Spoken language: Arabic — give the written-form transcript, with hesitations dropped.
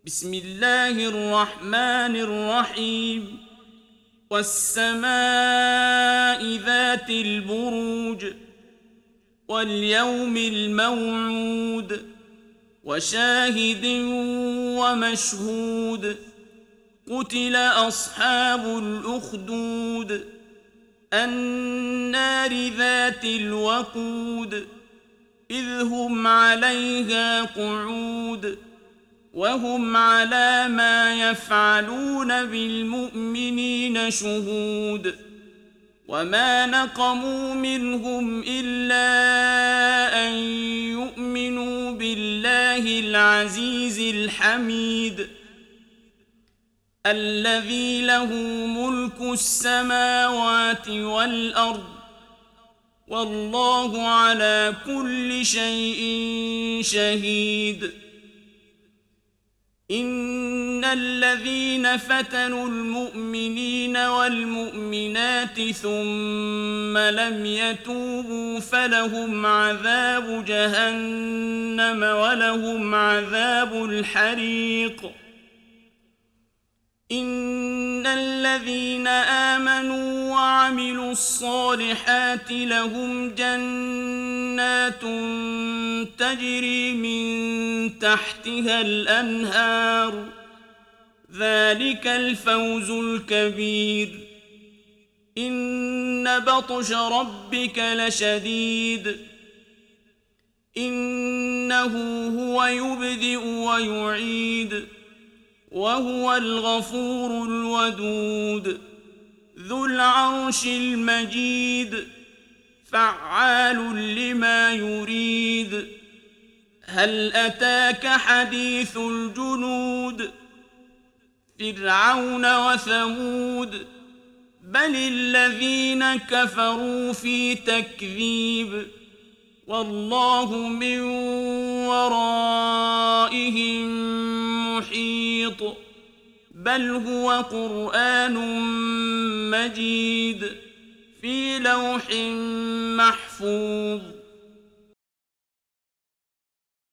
بسم الله الرحمن الرحيم والسماء ذات البروج واليوم الموعود وشاهد ومشهود قتل أصحاب الأخدود النار ذات الوقود إذ هم عليها قعود وهم على ما يفعلون بالمؤمنين شهود وما نقموا منهم إلا أن يؤمنوا بالله العزيز الحميد الذي له ملك السماوات والأرض والله على كل شيء شهيد إن الذين فتنوا المؤمنين والمؤمنات ثم لم يتوبوا فلهم عذاب جهنم ولهم عذاب الحريق إن الذين آمنوا وعملوا الصالحات لهم جنات تجري من تحتها الأنهار ذلك الفوز الكبير إن بطش ربك لشديد إنه هو يبدئ ويعيد وهو الغفور الودود ذو العرش المجيد فعال لما يريد هل أتاك حديث الجنود فرعون وثمود بل الذين كفروا في تكذيب والله من ورائهم محيط بل هو قرآن مجيد في لوح محفوظ